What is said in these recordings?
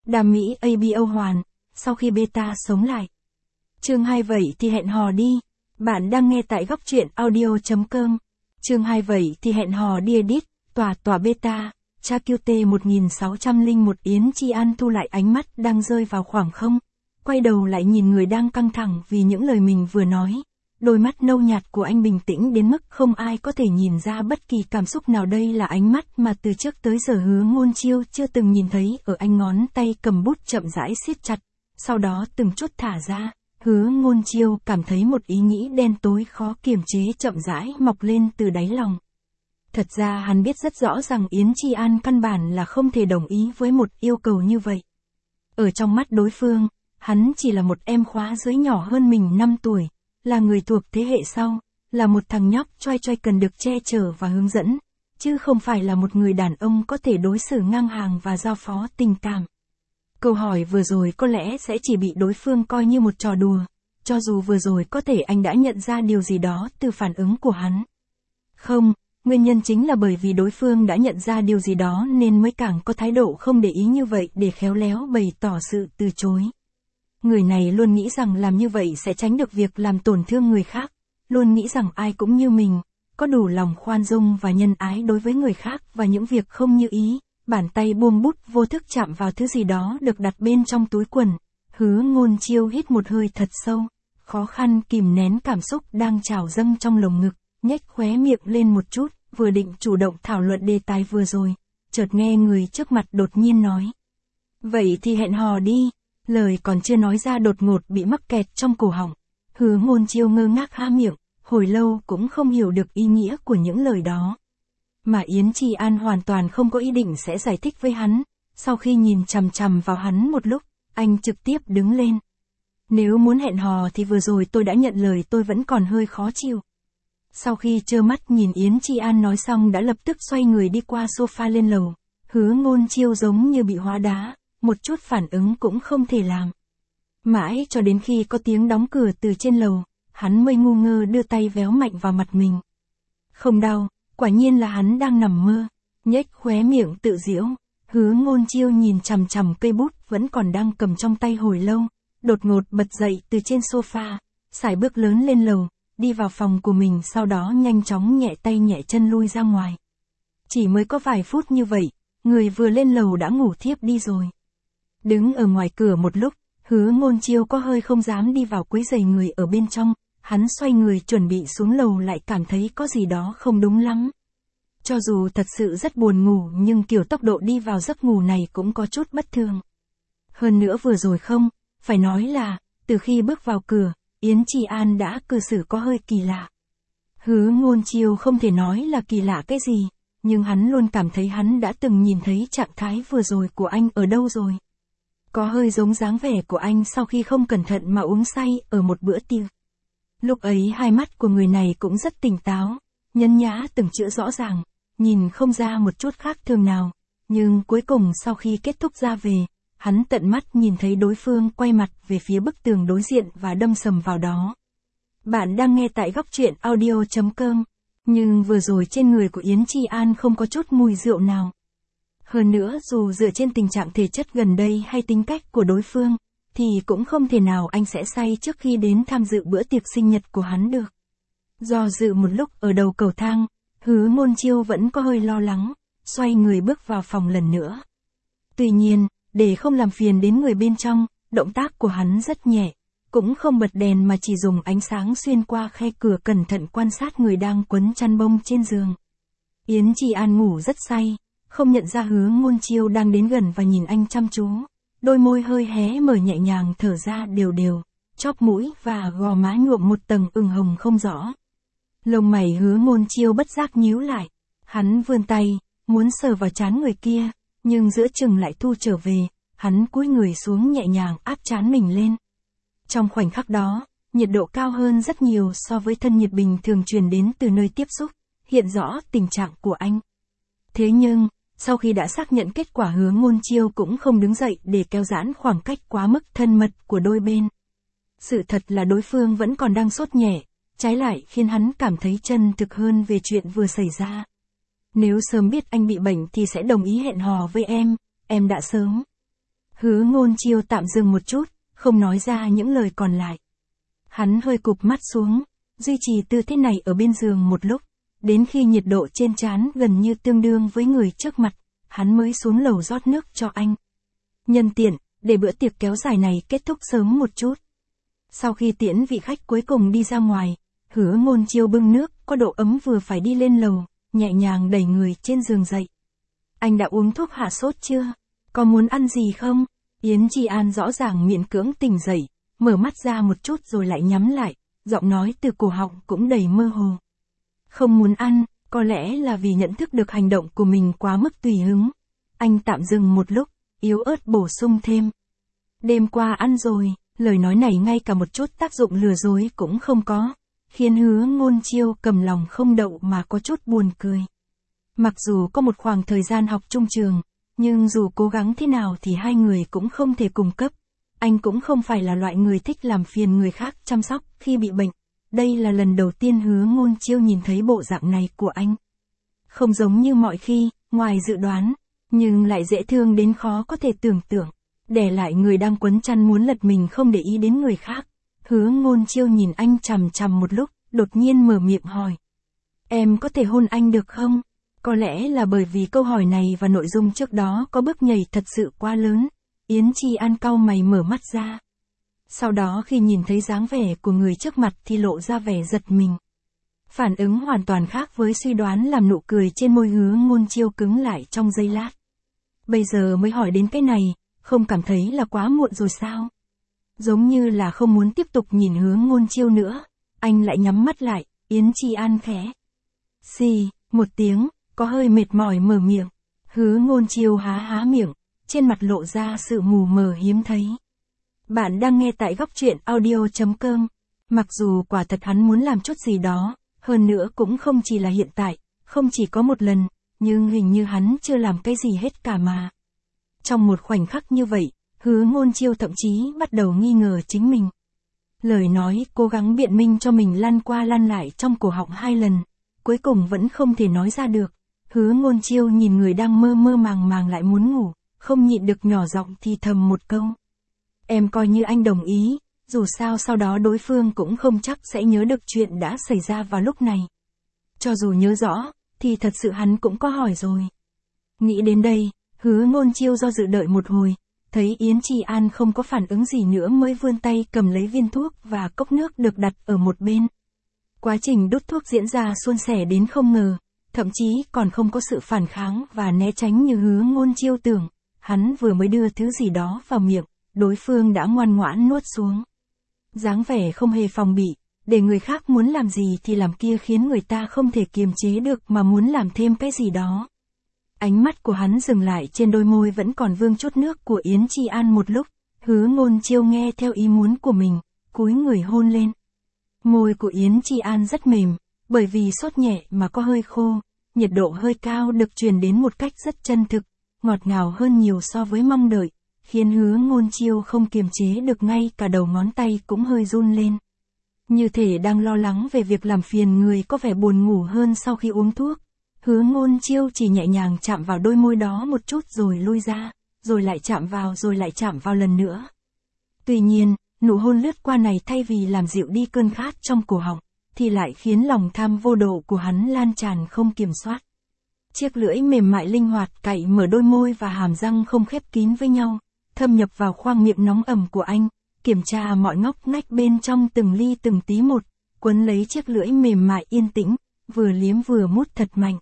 Đam mỹ ABO hoàn, sau khi beta sống lại. Chương 2 vậy thì hẹn hò đi. Bạn đang nghe tại góc truyện audio.com. Chương 2 vậy thì hẹn hò đi edit, tỏa beta. Cha QT 1601 Yến Chi An thu lại ánh mắt đang rơi vào khoảng không. Quay đầu lại nhìn người đang căng thẳng vì những lời mình vừa nói. Đôi mắt nâu nhạt của anh bình tĩnh đến mức không ai có thể nhìn ra bất kỳ cảm xúc nào. Đây là ánh mắt mà từ trước tới giờ Hứa Ngôn Chiêu chưa từng nhìn thấy. Ở anh ngón tay cầm bút chậm rãi siết chặt, sau đó từng chút thả ra. Hứa Ngôn Chiêu cảm thấy một ý nghĩ đen tối khó kiềm chế chậm rãi mọc lên từ đáy lòng. Thật ra hắn biết rất rõ rằng Yến Chi An căn bản là không thể đồng ý với một yêu cầu như vậy. Ở trong mắt đối phương, hắn chỉ là một em khóa dưới nhỏ hơn mình 5 tuổi, là người thuộc thế hệ sau, là một thằng nhóc choai choai cần được che chở và hướng dẫn, chứ không phải là một người đàn ông có thể đối xử ngang hàng và giao phó tình cảm. Câu hỏi vừa rồi có lẽ sẽ chỉ bị đối phương coi như một trò đùa, cho dù vừa rồi có thể anh đã nhận ra điều gì đó từ phản ứng của hắn. Không, nguyên nhân chính là bởi vì đối phương đã nhận ra điều gì đó nên mới càng có thái độ không để ý như vậy để khéo léo bày tỏ sự từ chối. Người này luôn nghĩ rằng làm như vậy sẽ tránh được việc làm tổn thương người khác, luôn nghĩ rằng ai cũng như mình, có đủ lòng khoan dung và nhân ái đối với người khác và những việc không như ý. Bàn tay buông bút vô thức chạm vào thứ gì đó được đặt bên trong túi quần. Hứa Ngôn Chiêu hít một hơi thật sâu, khó khăn kìm nén cảm xúc đang trào dâng trong lồng ngực, nhếch khóe miệng lên một chút, vừa định chủ động thảo luận đề tài vừa rồi, chợt nghe người trước mặt đột nhiên nói. Vậy thì hẹn hò đi. Lời còn chưa nói ra đột ngột bị mắc kẹt trong cổ họng. Hứa Ngôn Chiêu ngơ ngác há miệng, hồi lâu cũng không hiểu được ý nghĩa của những lời đó. Mà Yến Chi An hoàn toàn không có ý định sẽ giải thích với hắn. Sau khi nhìn chằm chằm vào hắn một lúc, anh trực tiếp đứng lên. Nếu muốn hẹn hò thì vừa rồi tôi đã nhận lời, tôi vẫn còn hơi khó chịu. Sau khi trơ mắt nhìn Yến Chi An nói xong đã lập tức xoay người đi qua sofa lên lầu. Hứa Ngôn Chiêu giống như bị hóa đá, một chút phản ứng cũng không thể làm. Mãi cho đến khi có tiếng đóng cửa từ trên lầu, hắn mới ngu ngơ đưa tay véo mạnh vào mặt mình. Không đau, quả nhiên là hắn đang nằm mơ. Nhếch khóe miệng tự giễu, Hứa Ngôn Chiêu nhìn chằm chằm cây bút vẫn còn đang cầm trong tay hồi lâu, đột ngột bật dậy từ trên sofa, sải bước lớn lên lầu, đi vào phòng của mình, sau đó nhanh chóng nhẹ tay nhẹ chân lui ra ngoài. Chỉ mới có vài phút như vậy, người vừa lên lầu đã ngủ thiếp đi rồi. Đứng ở ngoài cửa một lúc, Hứa Ngôn Chiêu có hơi không dám đi vào quấy rầy người ở bên trong, hắn xoay người chuẩn bị xuống lầu lại cảm thấy có gì đó không đúng lắm. Cho dù thật sự rất buồn ngủ nhưng kiểu tốc độ đi vào giấc ngủ này cũng có chút bất thường. Hơn nữa vừa rồi không, phải nói là, từ khi bước vào cửa, Yến Chi An đã cư xử có hơi kỳ lạ. Hứa Ngôn Chiêu không thể nói là kỳ lạ cái gì, nhưng hắn luôn cảm thấy hắn đã từng nhìn thấy trạng thái vừa rồi của anh ở đâu rồi. Có hơi giống dáng vẻ của anh sau khi không cẩn thận mà uống say ở một bữa tiệc. Lúc ấy hai mắt của người này cũng rất tỉnh táo, nhấn nhã từng chữ rõ ràng, nhìn không ra một chút khác thường nào, nhưng cuối cùng sau khi kết thúc ra về, hắn tận mắt nhìn thấy đối phương quay mặt về phía bức tường đối diện và đâm sầm vào đó. Bạn đang nghe tại góc truyện audio.com, nhưng vừa rồi trên người của Yến Chi An không có chút mùi rượu nào. Hơn nữa dù dựa trên tình trạng thể chất gần đây hay tính cách của đối phương, thì cũng không thể nào anh sẽ say trước khi đến tham dự bữa tiệc sinh nhật của hắn được. Do dự một lúc ở đầu cầu thang, Hứa Ngôn Chiêu vẫn có hơi lo lắng, xoay người bước vào phòng lần nữa. Tuy nhiên, để không làm phiền đến người bên trong, động tác của hắn rất nhẹ, cũng không bật đèn mà chỉ dùng ánh sáng xuyên qua khe cửa cẩn thận quan sát người đang quấn chăn bông trên giường. Yến Chi An ngủ rất say, không nhận ra Hứa Ngôn Chiêu đang đến gần và nhìn anh chăm chú, đôi môi hơi hé mở nhẹ nhàng thở ra đều đều, chóp mũi và gò má nhuộm một tầng ửng hồng không rõ. Lông mày Hứa Ngôn Chiêu bất giác nhíu lại, hắn vươn tay, muốn sờ vào trán người kia, nhưng giữa chừng lại thu trở về, hắn cúi người xuống nhẹ nhàng áp trán mình lên. Trong khoảnh khắc đó, nhiệt độ cao hơn rất nhiều so với thân nhiệt bình thường truyền đến từ nơi tiếp xúc, hiện rõ tình trạng của anh. Thế nhưng, sau khi đã xác nhận kết quả, Hứa Ngôn Chiêu cũng không đứng dậy để kéo giãn khoảng cách quá mức thân mật của đôi bên. Sự thật là đối phương vẫn còn đang sốt nhẹ, trái lại khiến hắn cảm thấy chân thực hơn về chuyện vừa xảy ra. Nếu sớm biết anh bị bệnh thì sẽ đồng ý hẹn hò với em đã sớm. Hứa Ngôn Chiêu tạm dừng một chút, không nói ra những lời còn lại. Hắn hơi cụp mắt xuống, duy trì tư thế này ở bên giường một lúc, đến khi nhiệt độ trên trán gần như tương đương với người trước mặt, hắn mới xuống lầu rót nước cho anh. Nhân tiện, để bữa tiệc kéo dài này kết thúc sớm một chút. Sau khi tiễn vị khách cuối cùng đi ra ngoài, Hứa Ngôn Chiêu bưng nước, có độ ấm vừa phải đi lên lầu, nhẹ nhàng đẩy người trên giường dậy. Anh đã uống thuốc hạ sốt chưa? Có muốn ăn gì không? Yến Chi An rõ ràng miễn cưỡng tỉnh dậy, mở mắt ra một chút rồi lại nhắm lại, giọng nói từ cổ họng cũng đầy mơ hồ. Không muốn ăn, có lẽ là vì nhận thức được hành động của mình quá mức tùy hứng. Anh tạm dừng một lúc, yếu ớt bổ sung thêm. Đêm qua ăn rồi, lời nói này ngay cả một chút tác dụng lừa dối cũng không có, khiến Hứa Ngôn Chiêu cầm lòng không đậu mà có chút buồn cười. Mặc dù có một khoảng thời gian học chung trường, nhưng dù cố gắng thế nào thì hai người cũng không thể cùng cấp. Anh cũng không phải là loại người thích làm phiền người khác chăm sóc khi bị bệnh. Đây là lần đầu tiên Hứa Ngôn Chiêu nhìn thấy bộ dạng này của anh. Không giống như mọi khi, ngoài dự đoán, nhưng lại dễ thương đến khó có thể tưởng tượng. Để lại người đang quấn chăn muốn lật mình không để ý đến người khác. Hứa Ngôn Chiêu nhìn anh chằm chằm một lúc, đột nhiên mở miệng hỏi. Em có thể hôn anh được không? Có lẽ là bởi vì câu hỏi này và nội dung trước đó có bước nhảy thật sự quá lớn. Yến Chi An cau mày mở mắt ra. Sau đó khi nhìn thấy dáng vẻ của người trước mặt thì lộ ra vẻ giật mình. Phản ứng hoàn toàn khác với suy đoán làm nụ cười trên môi Hứa Ngôn Chiêu cứng lại trong giây lát. Bây giờ mới hỏi đến cái này, không cảm thấy là quá muộn rồi sao? Giống như là không muốn tiếp tục nhìn Hứa Ngôn Chiêu nữa, anh lại nhắm mắt lại, Yến Chi An khẽ. Xì, một tiếng, có hơi mệt mỏi mở miệng. Hứa Ngôn Chiêu há miệng, trên mặt lộ ra sự mù mờ hiếm thấy. Bạn đang nghe tại góc truyện audio.com. Mặc dù quả thật hắn muốn làm chút gì đó, hơn nữa cũng không chỉ là hiện tại, không chỉ có một lần, nhưng hình như hắn chưa làm cái gì hết cả mà. Trong một khoảnh khắc như vậy, Hứa Ngôn Chiêu thậm chí bắt đầu nghi ngờ chính mình. Lời nói cố gắng biện minh cho mình lăn qua lăn lại trong cổ họng 2 lần, cuối cùng vẫn không thể nói ra được. Hứa Ngôn Chiêu nhìn người đang mơ mơ màng lại muốn ngủ, không nhịn được nhỏ giọng thì thầm một câu. Em coi như anh đồng ý, dù sao sau đó đối phương cũng không chắc sẽ nhớ được chuyện đã xảy ra vào lúc này. Cho dù nhớ rõ, thì thật sự hắn cũng có hỏi rồi. Nghĩ đến đây, Hứa Ngôn Chiêu do dự đợi một hồi, thấy Yến Chi An không có phản ứng gì nữa mới vươn tay cầm lấy viên thuốc và cốc nước được đặt ở một bên. Quá trình đút thuốc diễn ra suôn sẻ đến không ngờ, thậm chí còn không có sự phản kháng và né tránh như Hứa Ngôn Chiêu tưởng. Hắn vừa mới đưa thứ gì đó vào miệng, đối phương đã ngoan ngoãn nuốt xuống. Dáng vẻ không hề phòng bị, để người khác muốn làm gì thì làm kia khiến người ta không thể kiềm chế được mà muốn làm thêm cái gì đó. Ánh mắt của hắn dừng lại trên đôi môi vẫn còn vương chút nước của Yến Chi An một lúc, Hứa Ngôn Chiêu nghe theo ý muốn của mình, cúi người hôn lên. Môi của Yến Chi An rất mềm, bởi vì sốt nhẹ mà có hơi khô, nhiệt độ hơi cao được truyền đến một cách rất chân thực, ngọt ngào hơn nhiều so với mong đợi, khiến Hứa Ngôn Chiêu không kiềm chế được ngay cả đầu ngón tay cũng hơi run lên. Như thể đang lo lắng về việc làm phiền người có vẻ buồn ngủ hơn sau khi uống thuốc. Hứa Ngôn Chiêu chỉ nhẹ nhàng chạm vào đôi môi đó một chút rồi lui ra, rồi lại chạm vào lần nữa. Tuy nhiên, nụ hôn lướt qua này thay vì làm dịu đi cơn khát trong cổ họng, thì lại khiến lòng tham vô độ của hắn lan tràn không kiểm soát. Chiếc lưỡi mềm mại linh hoạt cạy mở đôi môi và hàm răng không khép kín với nhau, thâm nhập vào khoang miệng nóng ẩm của anh, kiểm tra mọi ngóc ngách bên trong từng ly từng tí một, quấn lấy chiếc lưỡi mềm mại yên tĩnh, vừa liếm vừa mút thật mạnh.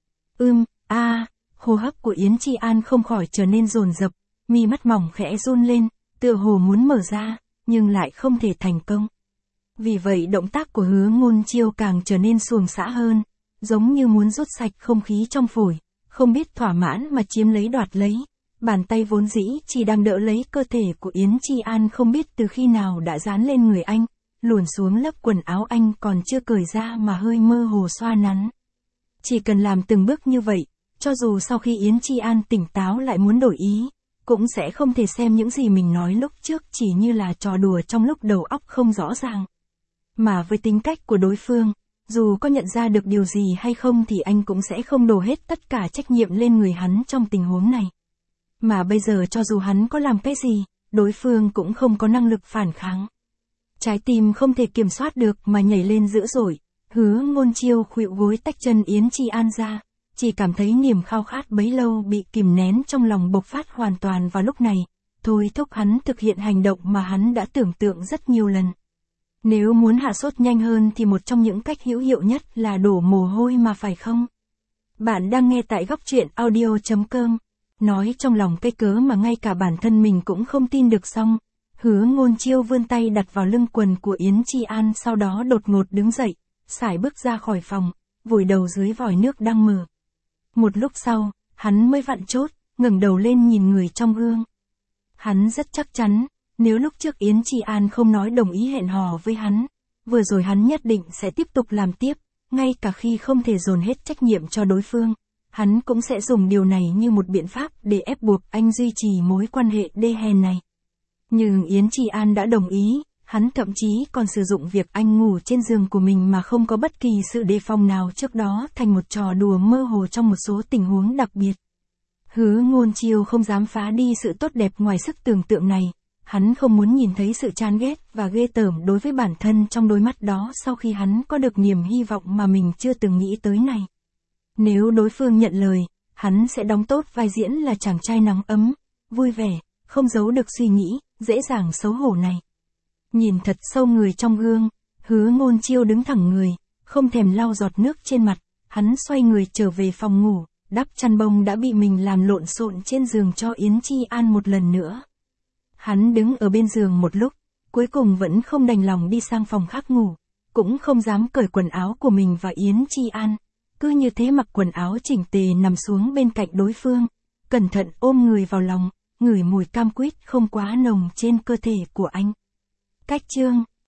Hô hấp của Yến Chi An không khỏi trở nên dồn dập, mi mắt mỏng khẽ run lên, tựa hồ muốn mở ra, nhưng lại không thể thành công. Vì vậy động tác của Hứa Ngôn Chiêu càng trở nên xuồng xã hơn, giống như muốn rút sạch không khí trong phổi, không biết thỏa mãn mà chiếm lấy đoạt lấy. Bàn tay vốn dĩ chỉ đang đỡ lấy cơ thể của Yến Chi An không biết từ khi nào đã dán lên người anh, luồn xuống lớp quần áo anh còn chưa cởi ra mà hơi mơ hồ xoa nắn. Chỉ cần làm từng bước như vậy, cho dù sau khi Yến Chi An tỉnh táo lại muốn đổi ý, cũng sẽ không thể xem những gì mình nói lúc trước chỉ như là trò đùa trong lúc đầu óc không rõ ràng. Mà với tính cách của đối phương, dù có nhận ra được điều gì hay không thì anh cũng sẽ không đổ hết tất cả trách nhiệm lên người hắn trong tình huống này. mà bây giờ cho dù hắn có làm cái gì, đối phương cũng không có năng lực phản kháng. Trái tim không thể kiểm soát được mà nhảy lên dữ dội, Hứa Ngôn Chiêu khuỵu gối tách chân Yến Chi An ra, chỉ cảm thấy niềm khao khát bấy lâu bị kìm nén trong lòng bộc phát hoàn toàn vào lúc này, thôi thúc hắn thực hiện hành động mà hắn đã tưởng tượng rất nhiều lần. Nếu muốn hạ sốt nhanh hơn thì một trong những cách hữu hiệu nhất là đổ mồ hôi mà phải không? Bạn đang nghe tại góc truyện audio.com. Nói trong lòng cái cớ mà ngay cả bản thân mình cũng không tin được xong. Hứa Ngôn Chiêu vươn tay đặt vào lưng quần của Yến Chi An, sau đó đột ngột đứng dậy, sải bước ra khỏi phòng, vùi đầu dưới vòi nước đang mở. Một lúc sau, hắn mới vặn chốt, ngẩng đầu lên nhìn người trong gương. Hắn rất chắc chắn, nếu lúc trước Yến Chi An không nói đồng ý hẹn hò với hắn, vừa rồi hắn nhất định sẽ tiếp tục làm tiếp, ngay cả khi không thể dồn hết trách nhiệm cho đối phương. Hắn cũng sẽ dùng điều này như một biện pháp để ép buộc anh duy trì mối quan hệ đê hèn này. Nhưng Yến Chi An đã đồng ý, hắn thậm chí còn sử dụng việc anh ngủ trên giường của mình mà không có bất kỳ sự đề phòng nào trước đó thành một trò đùa mơ hồ trong một số tình huống đặc biệt. Hứa Ngôn Chiêu không dám phá đi sự tốt đẹp ngoài sức tưởng tượng này, hắn không muốn nhìn thấy sự chán ghét và ghê tởm đối với bản thân trong đôi mắt đó sau khi hắn có được niềm hy vọng mà mình chưa từng nghĩ tới này. Nếu đối phương nhận lời, hắn sẽ đóng tốt vai diễn là chàng trai nắng ấm, vui vẻ, không giấu được suy nghĩ, dễ dàng xấu hổ này. Nhìn thật sâu người trong gương, Hứa Ngôn Chiêu đứng thẳng người, không thèm lau giọt nước trên mặt, hắn xoay người trở về phòng ngủ, đắp chăn bông đã bị mình làm lộn xộn trên giường cho Yến Chi An một lần nữa. Hắn đứng ở bên giường một lúc, cuối cùng vẫn không đành lòng đi sang phòng khác ngủ, cũng không dám cởi quần áo của mình và Yến Chi An. Cứ như thế mặc quần áo chỉnh tề nằm xuống bên cạnh đối phương, cẩn thận ôm người vào lòng, ngửi mùi cam quýt không quá nồng trên cơ thể của anh. Cách chương